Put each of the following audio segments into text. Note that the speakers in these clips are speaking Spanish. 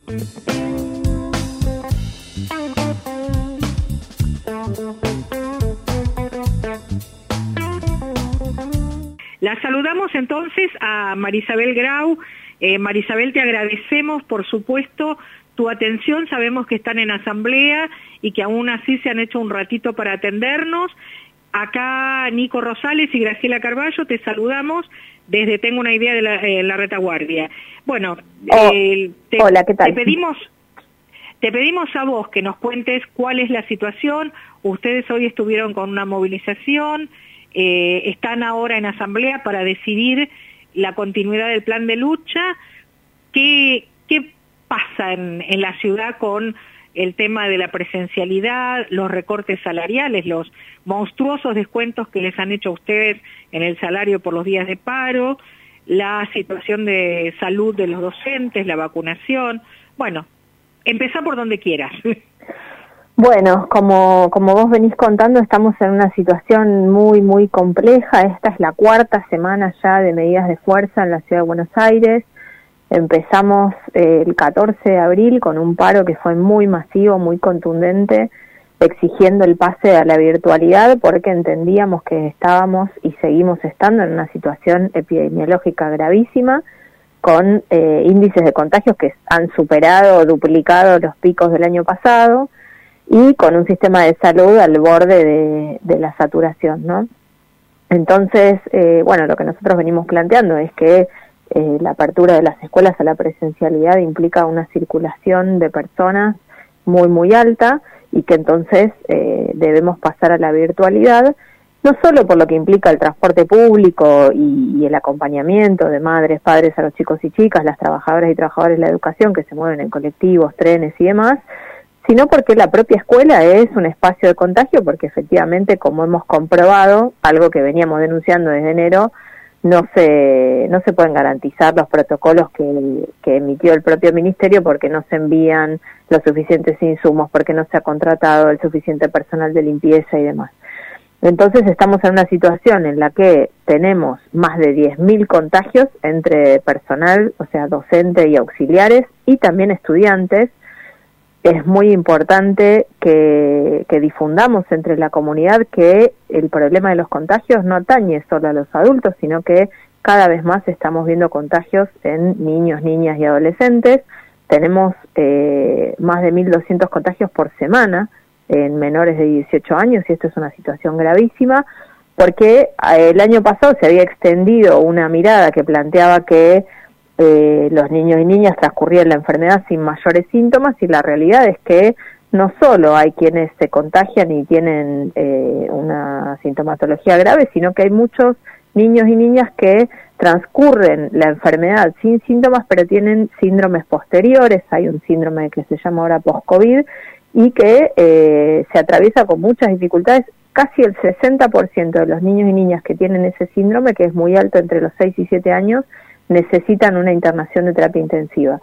La saludamos entonces a Marisabel Grau. Marisabel, te agradecemos, por supuesto, tu atención. Sabemos que están en asamblea y que aún así se han hecho un ratito para atendernos. Acá Nico Rosales y Graciela Carballo, te saludamos desde Tengo una idea de la retaguardia. Bueno, hola, ¿qué tal? Te pedimos a vos que nos cuentes cuál es la situación. Ustedes hoy estuvieron con una movilización, están ahora en asamblea para decidir la continuidad del plan de lucha. ¿Qué pasa en la ciudad con el tema de la presencialidad, los recortes salariales, los monstruosos descuentos que les han hecho a ustedes en el salario por los días de paro, la situación de salud de los docentes, la vacunación? Bueno, empezá por donde quieras. Bueno, como vos venís contando, estamos en una situación muy, muy compleja. Esta es la cuarta semana ya de medidas de fuerza en la Ciudad de Buenos Aires. Empezamos el 14 de abril con un paro que fue muy masivo, muy contundente, exigiendo el pase a la virtualidad porque entendíamos que estábamos y seguimos estando en una situación epidemiológica gravísima, con índices de contagios que han superado o duplicado los picos del año pasado, y con un sistema de salud al borde de la saturación, ¿no? Entonces, bueno, lo que nosotros venimos planteando es que la apertura de las escuelas a la presencialidad implica una circulación de personas muy, muy alta, y que entonces debemos pasar a la virtualidad, no solo por lo que implica el transporte público y el acompañamiento de madres, padres a los chicos y chicas, las trabajadoras y trabajadores de la educación que se mueven en colectivos, trenes y demás, sino porque la propia escuela es un espacio de contagio, porque efectivamente, como hemos comprobado, algo que veníamos denunciando desde enero, no se pueden garantizar los protocolos que emitió el propio ministerio, porque no se envían los suficientes insumos, porque no se ha contratado el suficiente personal de limpieza y demás. Entonces estamos en una situación en la que tenemos más de 10.000 contagios entre personal, o sea, docente y auxiliares, y también estudiantes. Es muy importante que difundamos entre la comunidad que el problema de los contagios no atañe solo a los adultos, sino que cada vez más estamos viendo contagios en niños, niñas y adolescentes. Tenemos más de 1.200 contagios por semana en menores de 18 años, y esto es una situación gravísima, porque el año pasado se había extendido una mirada que planteaba que los niños y niñas transcurrían la enfermedad sin mayores síntomas, y la realidad es que no solo hay quienes se contagian y tienen una sintomatología grave, sino que hay muchos niños y niñas que transcurren la enfermedad sin síntomas, pero tienen síndromes posteriores. Hay un síndrome que se llama ahora post-COVID y que se atraviesa con muchas dificultades. Casi el 60% de los niños y niñas que tienen ese síndrome, que es muy alto entre los 6 y 7 años, necesitan una internación de terapia intensiva.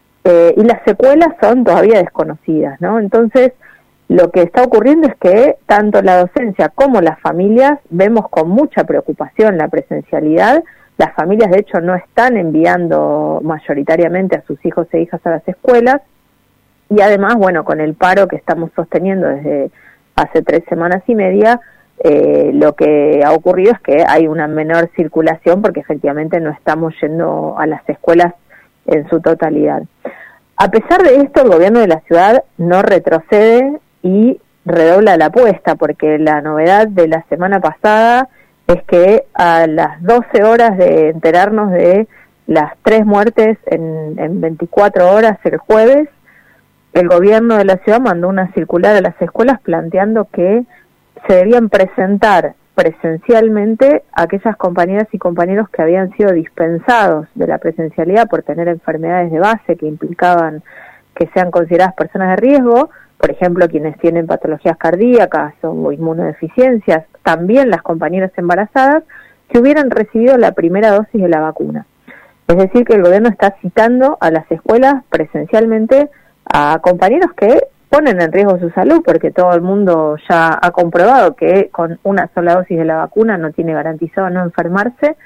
Y las secuelas son todavía desconocidas, ¿no? Entonces, lo que está ocurriendo es que tanto la docencia como las familias vemos con mucha preocupación la presencialidad. Las familias, de hecho, no están enviando mayoritariamente a sus hijos e hijas a las escuelas, y además, bueno, con el paro que estamos sosteniendo desde hace 3 semanas y media, lo que ha ocurrido es que hay una menor circulación, porque efectivamente no estamos yendo a las escuelas en su totalidad. A pesar de esto, el gobierno de la ciudad no retrocede y redobla la apuesta, porque la novedad de la semana pasada es que a las 12 horas de enterarnos de las 3 muertes en 24 horas el jueves, el gobierno de la ciudad mandó una circular a las escuelas planteando que se debían presentar presencialmente a aquellas compañeras y compañeros que habían sido dispensados de la presencialidad por tener enfermedades de base que implicaban que sean consideradas personas de riesgo, por ejemplo, quienes tienen patologías cardíacas o inmunodeficiencias, también las compañeras embarazadas, que hubieran recibido la primera dosis de la vacuna. Es decir, que el gobierno está citando a las escuelas presencialmente a compañeros que ponen en riesgo su salud, porque todo el mundo ya ha comprobado que con una sola dosis de la vacuna no tiene garantizado no enfermarse,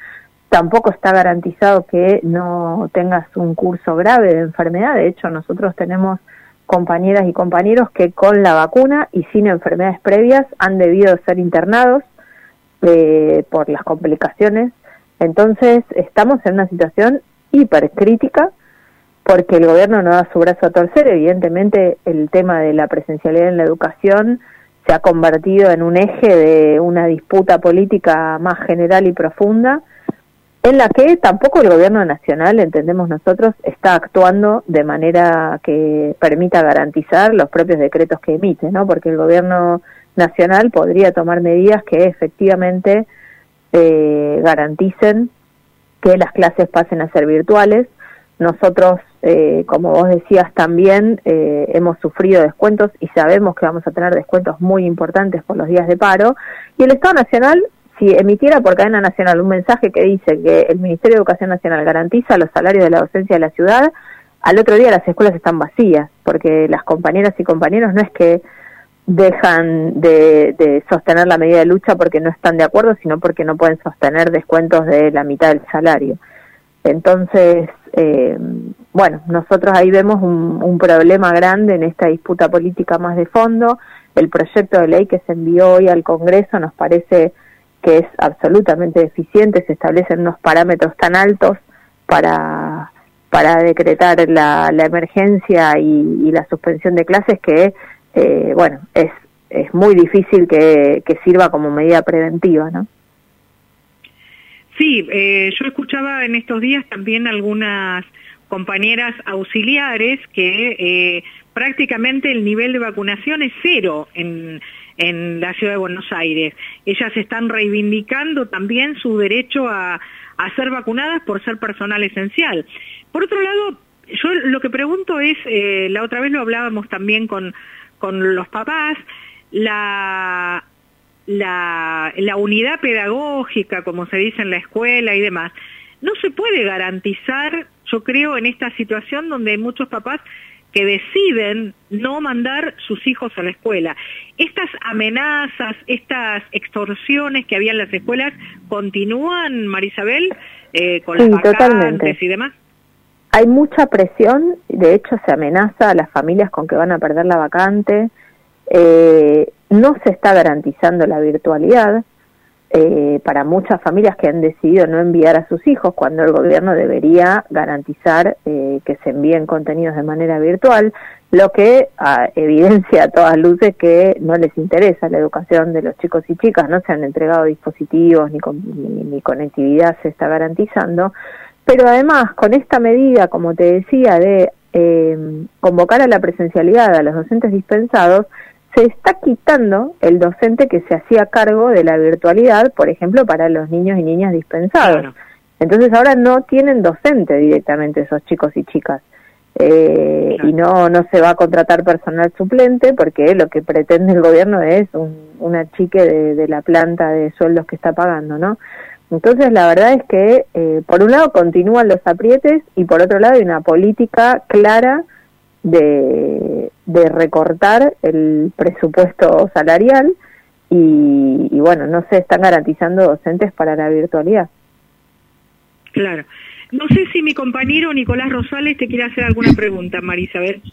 tampoco está garantizado que no tengas un curso grave de enfermedad. De hecho, nosotros tenemos compañeras y compañeros que con la vacuna y sin enfermedades previas han debido ser internados por las complicaciones. Entonces, estamos en una situación hipercrítica porque el gobierno no da su brazo a torcer. Evidentemente, el tema de la presencialidad en la educación se ha convertido en un eje de una disputa política más general y profunda, en la que tampoco el gobierno nacional, entendemos nosotros, está actuando de manera que permita garantizar los propios decretos que emite, ¿no? Porque el gobierno nacional podría tomar medidas que efectivamente garanticen que las clases pasen a ser virtuales. Nosotros, como vos decías también, hemos sufrido descuentos y sabemos que vamos a tener descuentos muy importantes por los días de paro, y el Estado Nacional, si emitiera por cadena nacional un mensaje que dice que el Ministerio de Educación Nacional garantiza los salarios de la docencia de la ciudad, al otro día las escuelas están vacías, porque las compañeras y compañeros no es que dejan de sostener la medida de lucha porque no están de acuerdo, sino porque no pueden sostener descuentos de la mitad del salario. Entonces, bueno, nosotros ahí vemos un problema grande en esta disputa política más de fondo. El proyecto de ley que se envió hoy al Congreso nos parece que es absolutamente deficiente. Se establecen unos parámetros tan altos para decretar la emergencia y la suspensión de clases que, bueno, es muy difícil que sirva como medida preventiva, ¿no? Sí, yo escuchaba en estos días también algunas compañeras auxiliares que prácticamente el nivel de vacunación es cero en la ciudad de Buenos Aires. Ellas están reivindicando también su derecho a ser vacunadas por ser personal esencial. Por otro lado, yo lo que pregunto es, la otra vez lo hablábamos también con los papás, la unidad pedagógica, como se dice en la escuela y demás, no se puede garantizar, yo creo, en esta situación donde hay muchos papás que deciden no mandar sus hijos a la escuela. Estas amenazas, estas extorsiones que había en las escuelas, ¿continúan, Marisabel, con las vacantes totalmente y demás? Hay mucha presión, de hecho se amenaza a las familias con que van a perder la vacante. No se está garantizando la virtualidad para muchas familias que han decidido no enviar a sus hijos, cuando el gobierno debería garantizar que se envíen contenidos de manera virtual, lo que evidencia a todas luces que no les interesa la educación de los chicos y chicas. No se han entregado dispositivos ni conectividad se está garantizando, pero además con esta medida, como te decía, de convocar a la presencialidad a los docentes dispensados, se está quitando el docente que se hacía cargo de la virtualidad, por ejemplo, para los niños y niñas dispensados. Claro. Entonces ahora no tienen docente directamente esos chicos y chicas. Claro. Y no se va a contratar personal suplente porque lo que pretende el gobierno es un achique de la planta de sueldos que está pagando, ¿no? Entonces la verdad es que por un lado continúan los aprietes y por otro lado hay una política clara de recortar el presupuesto salarial y bueno, no se están garantizando docentes para la virtualidad. Claro. No sé si mi compañero Nicolás Rosales te quiere hacer alguna pregunta, Marisabel.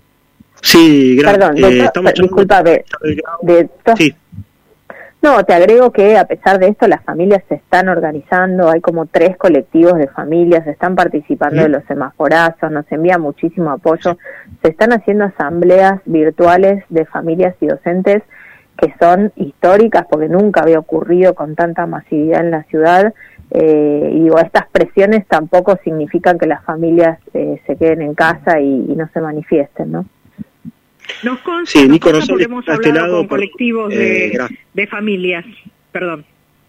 Sí, gracias. Perdón, discúlpame. Sí. No, te agrego que a pesar de esto las familias se están organizando, hay como 3 colectivos de familias, están participando de los semaforazos, nos envía muchísimo apoyo, se están haciendo asambleas virtuales de familias y docentes que son históricas porque nunca había ocurrido con tanta masividad en la ciudad, y digo, estas presiones tampoco significan que las familias se queden en casa y no se manifiesten, ¿no? Nos consta, sí, Nico Rosales, porque hemos hablado con colectivos de familias. Perdón.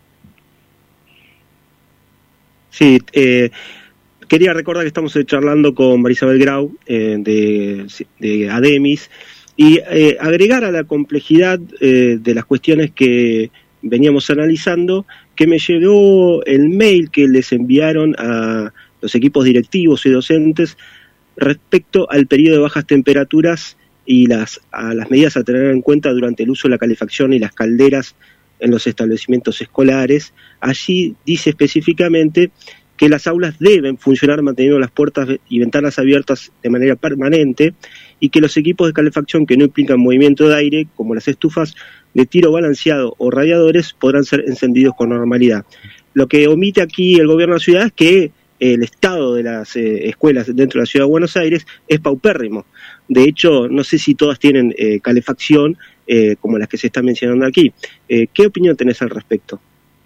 Sí, quería recordar que estamos charlando con Marisabel Grau de ADEMIS y agregar a la complejidad de las cuestiones que veníamos analizando, que me llegó el mail que les enviaron a los equipos directivos y docentes respecto al periodo de bajas temperaturas y a las medidas a tener en cuenta durante el uso de la calefacción y las calderas en los establecimientos escolares. Allí dice específicamente que las aulas deben funcionar manteniendo las puertas y ventanas abiertas de manera permanente y que los equipos de calefacción que no implican movimiento de aire, como las estufas de tiro balanceado o radiadores, podrán ser encendidos con normalidad. Lo que omite aquí el gobierno de la ciudad es que el estado de las escuelas dentro de la ciudad de Buenos Aires es paupérrimo. De hecho, no sé si todas tienen calefacción como las que se están mencionando aquí. ¿Qué opinión tenés al respecto?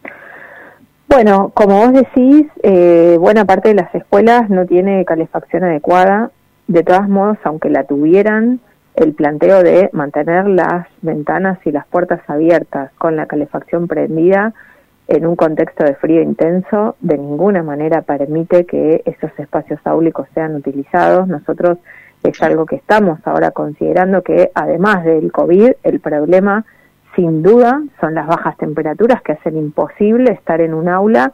Bueno, como vos decís, buena parte de las escuelas no tiene calefacción adecuada. De todos modos, aunque la tuvieran, el planteo de mantener las ventanas y las puertas abiertas con la calefacción prendida en un contexto de frío intenso, de ninguna manera permite que esos espacios áulicos sean utilizados. Nosotros es algo que estamos ahora considerando, que además del COVID, el problema sin duda son las bajas temperaturas que hacen imposible estar en un aula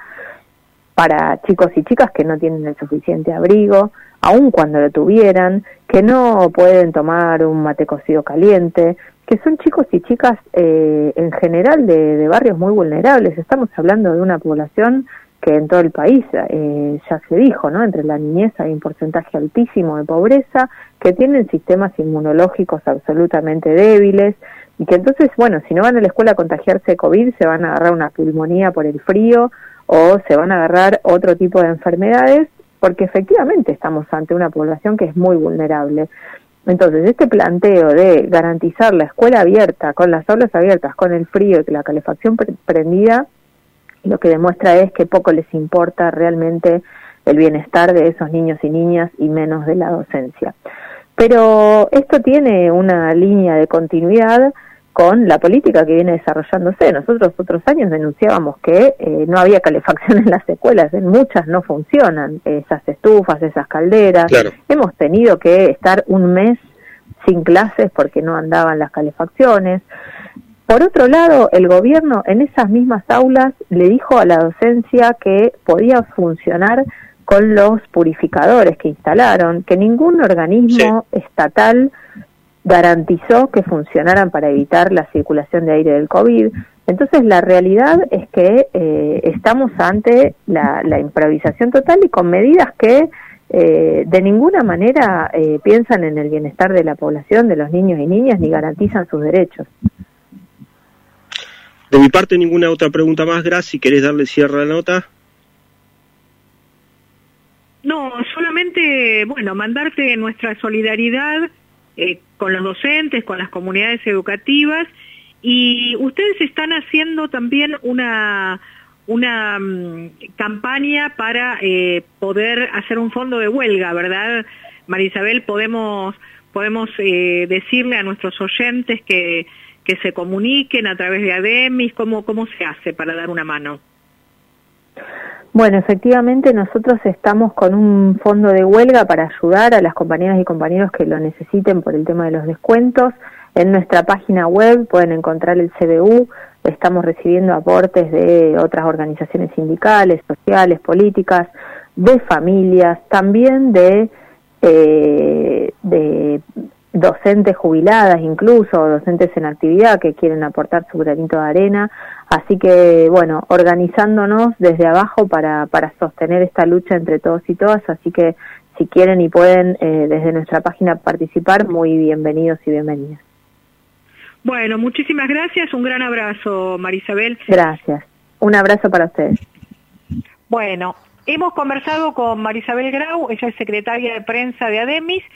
para chicos y chicas que no tienen el suficiente abrigo, aun cuando lo tuvieran, que no pueden tomar un mate cocido caliente, que son chicos y chicas en general de barrios muy vulnerables. Estamos hablando de una población que en todo el país, ya se dijo, ¿no? Entre la niñez hay un porcentaje altísimo de pobreza, que tienen sistemas inmunológicos absolutamente débiles, y que entonces, bueno, si no van a la escuela a contagiarse de COVID, se van a agarrar una pulmonía por el frío, o se van a agarrar otro tipo de enfermedades, porque efectivamente estamos ante una población que es muy vulnerable. Entonces, este planteo de garantizar la escuela abierta, con las aulas abiertas, con el frío y la calefacción prendida, lo que demuestra es que poco les importa realmente el bienestar de esos niños y niñas y menos de la docencia. Pero esto tiene una línea de continuidad con la política que viene desarrollándose. Nosotros otros años denunciábamos que no había calefacción en las escuelas, en muchas no funcionan esas estufas, esas calderas. Claro. Hemos tenido que estar un mes sin clases porque no andaban las calefacciones. Por otro lado, el gobierno en esas mismas aulas le dijo a la docencia que podía funcionar con los purificadores que instalaron, que ningún organismo estatal garantizó que funcionaran para evitar la circulación de aire del COVID. Entonces, la realidad es que estamos ante la improvisación total y con medidas que de ninguna manera piensan en el bienestar de la población, de los niños y niñas, ni garantizan sus derechos. De mi parte, ninguna otra pregunta más, Gracias. Si querés darle cierre a la nota. No, solamente, bueno, mandarte nuestra solidaridad con los docentes, con las comunidades educativas, y ustedes están haciendo también una campaña para poder hacer un fondo de huelga, ¿verdad, María Isabel? Podemos decirle a nuestros oyentes que se comuniquen a través de ADEMIS. ¿Cómo se hace para dar una mano? Bueno, efectivamente nosotros estamos con un fondo de huelga para ayudar a las compañeras y compañeros que lo necesiten por el tema de los descuentos. En nuestra página web pueden encontrar el CBU, estamos recibiendo aportes de otras organizaciones sindicales, sociales, políticas, de familias, también de docentes jubiladas incluso, o docentes en actividad que quieren aportar su granito de arena. Así que, bueno, organizándonos desde abajo para sostener esta lucha entre todos y todas. Así que, si quieren y pueden desde nuestra página participar, muy bienvenidos y bienvenidas. Bueno, muchísimas gracias. Un gran abrazo, María Isabel. Gracias. Un abrazo para ustedes. Bueno, hemos conversado con María Isabel Grau, ella es secretaria de prensa de ADEMIS.